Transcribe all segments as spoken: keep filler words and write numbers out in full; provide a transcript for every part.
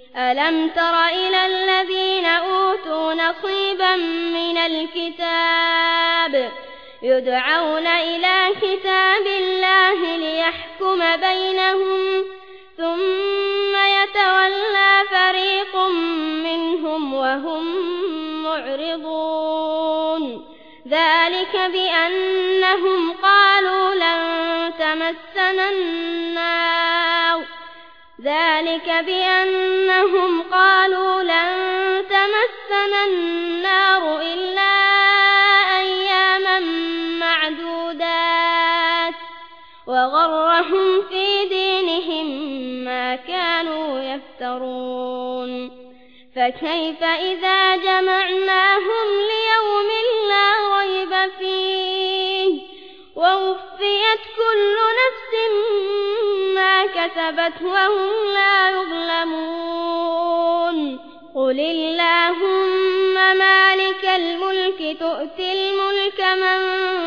ألم تر إلى الذين أوتوا نصيبا من الكتاب يدعون إلى كتاب الله ليحكم بينهم ثم يتولى فريق منهم وهم معرضون ذلك بأنهم قالوا لن تمسنا النار ذلك بأنهم قالوا لن تمسنا النار إلا أياما معدودات وغرهم في دينهم ما كانوا يفترون فكيف إذا جمعناهم ليوم لا ريب فيه ووفيت كل نفس ما كسبت وهم لا يظلمون قل اللهم مالك الملك تؤتي الملك من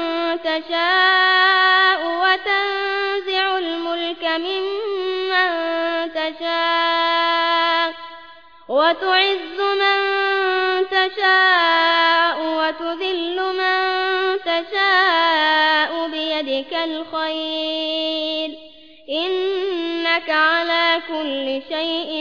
تشاء وتنزع الملك ممن تشاء وتعز من تشاء وتذل من تشاء بيدك الخير إنك على كل شيء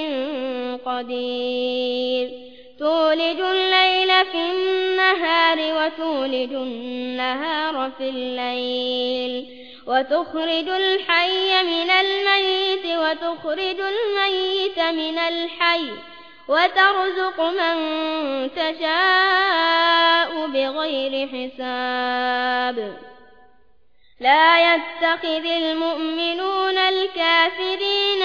قدير تولج الليل في النهار وتولج النهار في الليل وتخرج الحي من الميت وتخرج الميت من الحي وترزق من تشاء بغير حساب لا يتخذ المؤمنون الكافرين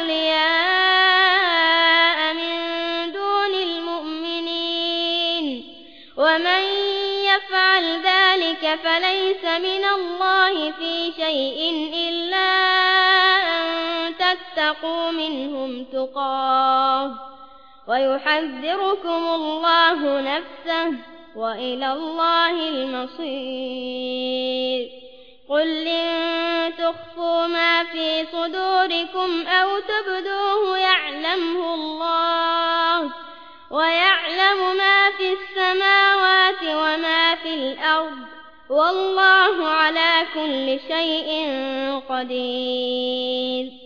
أولياء من دون المؤمنين ومن يفعل ذلك فليس من الله في شيء إلا أن تتقوا منهم تقاه ويحذركم الله نفسه وإلى الله المصير قل إن تخفوا ما في صدوركم أو تبدوه يعلمه الله ويعلم ما في السماوات وما في الأرض والله على كل شيء قدير